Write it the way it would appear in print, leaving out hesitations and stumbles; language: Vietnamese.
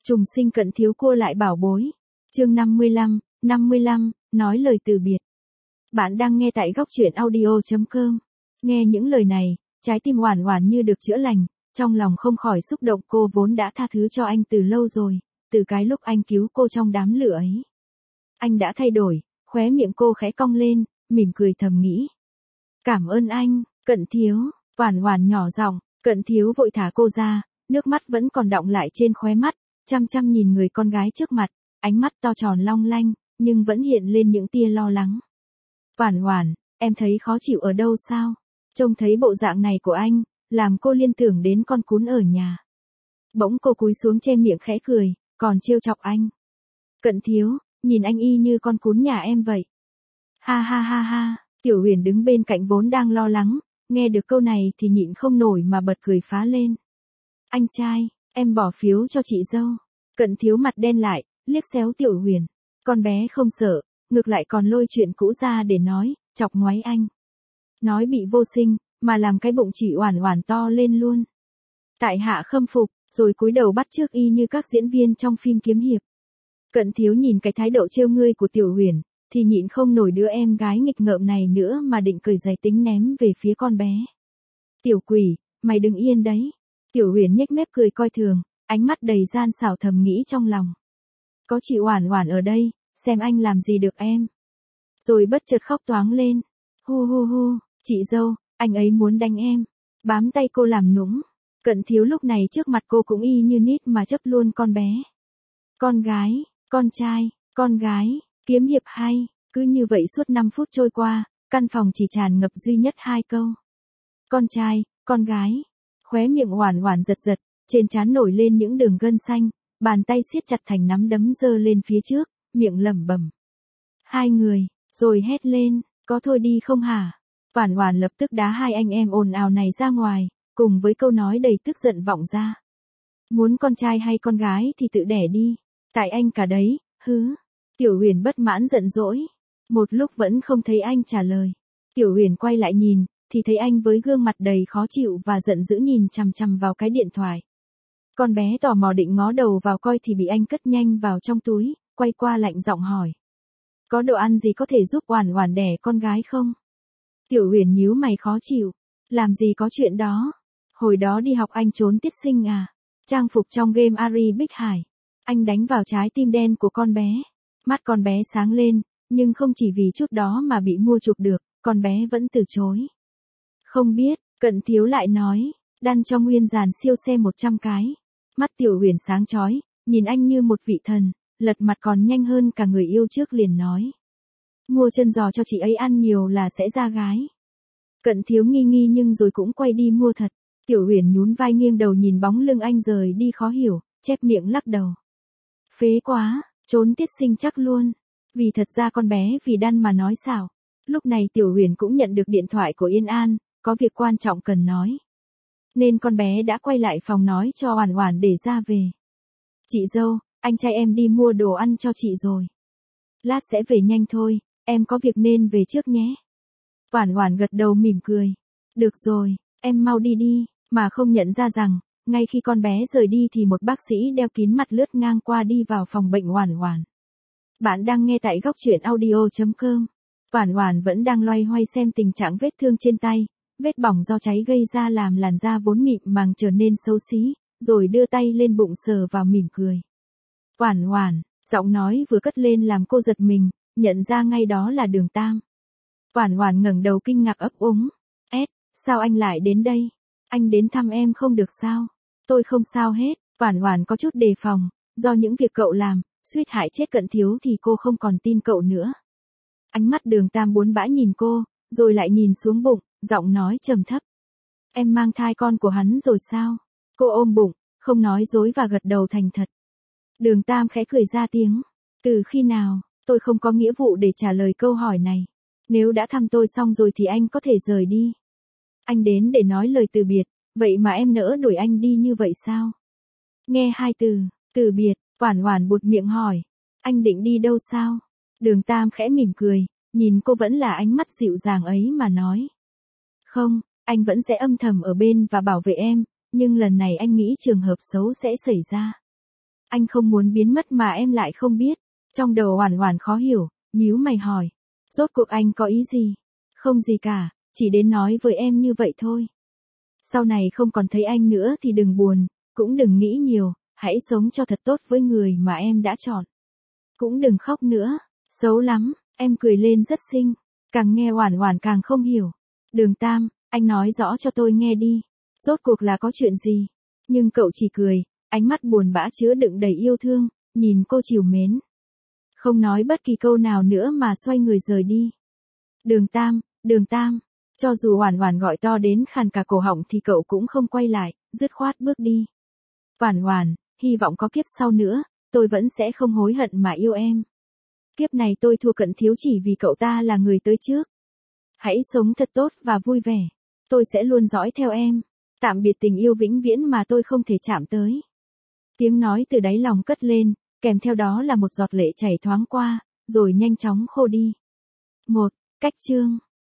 Trùng sinh Cận Thiếu cua lại bảo bối. Chương 55, nói lời từ biệt. Bạn đang nghe tại góc truyện audio.com. Nghe những lời này, trái tim Oản Oản như được chữa lành, trong lòng không khỏi xúc động, cô vốn đã tha thứ cho anh từ lâu rồi, từ cái lúc anh cứu cô trong đám lửa ấy. Anh đã thay đổi, khóe miệng cô khẽ cong lên, mỉm cười thầm nghĩ. Cảm ơn anh, Cận Thiếu, Oản Oản nhỏ giọng. Cận Thiếu vội thả cô ra, nước mắt vẫn còn đọng lại trên khóe mắt, chăm chăm nhìn người con gái trước mặt, ánh mắt to tròn long lanh, nhưng vẫn hiện lên những tia lo lắng. Oản Oản, em thấy khó chịu ở đâu sao? Trông thấy bộ dạng này của anh, làm cô liên tưởng đến con cún ở nhà. Bỗng cô cúi xuống che miệng khẽ cười, còn trêu chọc anh. Cận Thiếu, nhìn anh y như con cún nhà em vậy. Ha ha ha ha, Tiểu Huyền đứng bên cạnh vốn đang lo lắng, nghe được câu này thì nhịn không nổi mà bật cười phá lên. Anh trai, em bỏ phiếu cho chị dâu. Cận Thiếu mặt đen lại, liếc xéo Tiểu Huyền. Con bé không sợ, ngược lại còn lôi chuyện cũ ra để nói, chọc ngoáy anh. Nói bị vô sinh, mà làm cái bụng chị Oản Oản to lên luôn. Tại hạ khâm phục, rồi cúi đầu bắt chước y như các diễn viên trong phim kiếm hiệp. Cận Thiếu nhìn cái thái độ trêu ngươi của Tiểu Huyền, thì nhịn không nổi đứa em gái nghịch ngợm này nữa mà định cởi giày tính ném về phía con bé. Tiểu quỷ, mày đừng yên đấy. Tiểu Huyền nhếch mép cười coi thường, ánh mắt đầy gian xảo thầm nghĩ trong lòng. Có chị Oản Oản ở đây, xem anh làm gì được em. Rồi bất chợt khóc toáng lên. Hu hu hu, chị dâu, anh ấy muốn đánh em. Bám tay cô làm nũng. Cận Thiếu lúc này trước mặt cô cũng y như nít mà chấp luôn con bé. Con gái, con trai, con gái, kiếm hiệp hay. Cứ như vậy suốt 5 phút trôi qua, căn phòng chỉ tràn ngập duy nhất 2 câu. Con trai, con gái. Khóe miệng Oản Oản giật giật, trên trán nổi lên những đường gân xanh, bàn tay siết chặt thành nắm đấm giơ lên phía trước, miệng lẩm bẩm. Hai người, rồi hét lên, có thôi đi không hả? Oản Oản lập tức đá hai anh em ồn ào này ra ngoài, cùng với câu nói đầy tức giận vọng ra. Muốn con trai hay con gái thì tự đẻ đi, tại anh cả đấy, hứ. Tiểu Huyền bất mãn giận dỗi, một lúc vẫn không thấy anh trả lời. Tiểu Huyền quay lại nhìn, thì thấy anh với gương mặt đầy khó chịu và giận dữ nhìn chằm chằm vào cái điện thoại. Con bé tò mò định ngó đầu vào coi thì bị anh cất nhanh vào trong túi, quay qua lạnh giọng hỏi. Có đồ ăn gì có thể giúp Oản Oản đẻ con gái không? Tiểu Huyền nhíu mày khó chịu. Làm gì có chuyện đó? Hồi đó đi học anh trốn tiết sinh à? Trang phục trong game Ari Bích Hải. Anh đánh vào trái tim đen của con bé. Mắt con bé sáng lên, nhưng không chỉ vì chút đó mà bị mua chuộc được, con bé vẫn từ chối. Không biết, Cận Thiếu lại nói, đan cho nguyên dàn siêu xe 100 cái. Mắt Tiểu Huyền sáng chói, nhìn anh như một vị thần, lật mặt còn nhanh hơn cả người yêu trước liền nói. Mua chân giò cho chị ấy ăn nhiều là sẽ ra gái. Cận Thiếu nghi nghi nhưng rồi cũng quay đi mua thật. Tiểu Huyền nhún vai nghiêng đầu nhìn bóng lưng anh rời đi khó hiểu, chép miệng lắc đầu. Phế quá, trốn tiết sinh chắc luôn. Vì thật ra con bé vì đan mà nói xảo. Lúc này Tiểu Huyền cũng nhận được điện thoại của Yên An, có việc quan trọng cần nói. Nên con bé đã quay lại phòng nói cho Oản Oản để ra về. Chị dâu, anh trai em đi mua đồ ăn cho chị rồi. Lát sẽ về nhanh thôi, em có việc nên về trước nhé. Oản Oản gật đầu mỉm cười. Được rồi, em mau đi đi, mà không nhận ra rằng, ngay khi con bé rời đi thì một bác sĩ đeo kín mặt lướt ngang qua đi vào phòng bệnh Oản Oản. Bạn đang nghe tại góc truyện audio.com. Oản Oản vẫn đang loay hoay xem tình trạng vết thương trên tay, vết bỏng do cháy gây ra làm làn da vốn mịn màng trở nên xấu xí, rồi đưa tay lên bụng sờ vào mỉm cười. Oản Oản, giọng nói vừa cất lên làm cô giật mình, nhận ra ngay đó là Đường Tam. Oản Oản ngẩng đầu kinh ngạc ấp úng. Sao anh lại đến đây? Anh đến thăm em không được sao? Tôi không sao hết. Oản Oản có chút đề phòng, do những việc cậu làm, suýt hại chết Cận Thiếu thì cô không còn tin cậu nữa. Ánh mắt Đường Tam buồn bã nhìn cô, rồi lại nhìn xuống bụng, giọng nói trầm thấp. Em mang thai con của hắn rồi sao? Cô ôm bụng, không nói dối và gật đầu thành thật. Đường Tam khẽ cười ra tiếng. Từ khi nào, tôi không có nghĩa vụ để trả lời câu hỏi này. Nếu đã thăm tôi xong rồi thì anh có thể rời đi. Anh đến để nói lời từ biệt, vậy mà em nỡ đuổi anh đi như vậy sao? Nghe hai từ biệt, Oản Oản buột miệng hỏi. Anh định đi đâu sao? Đường Tam khẽ mỉm cười, nhìn cô vẫn là ánh mắt dịu dàng ấy mà nói. Không, anh vẫn sẽ âm thầm ở bên và bảo vệ em, nhưng lần này anh nghĩ trường hợp xấu sẽ xảy ra. Anh không muốn biến mất mà em lại không biết. Trong đầu Oản Oản khó hiểu, nhíu mày hỏi. Rốt cuộc anh có ý gì? Không gì cả, chỉ đến nói với em như vậy thôi. Sau này không còn thấy anh nữa thì đừng buồn, cũng đừng nghĩ nhiều, hãy sống cho thật tốt với người mà em đã chọn. Cũng đừng khóc nữa, xấu lắm, em cười lên rất xinh. Càng nghe Oản Oản càng không hiểu. Đường Tam, anh nói rõ cho tôi nghe đi. Rốt cuộc là có chuyện gì? Nhưng cậu chỉ cười, ánh mắt buồn bã chứa đựng đầy yêu thương, nhìn cô trìu mến. Không nói bất kỳ câu nào nữa mà xoay người rời đi. Đường Tam, cho dù Oản Oản gọi to đến khàn cả cổ họng thì cậu cũng không quay lại, dứt khoát bước đi. Oản Oản, hy vọng có kiếp sau nữa, tôi vẫn sẽ không hối hận mà yêu em. Kiếp này tôi thua Cận Thiếu chỉ vì cậu ta là người tới trước. Hãy sống thật tốt và vui vẻ. Tôi sẽ luôn dõi theo em. Tạm biệt tình yêu vĩnh viễn mà tôi không thể chạm tới. Tiếng nói từ đáy lòng cất lên, kèm theo đó là một giọt lệ chảy thoáng qua, rồi nhanh chóng khô đi. Cách chương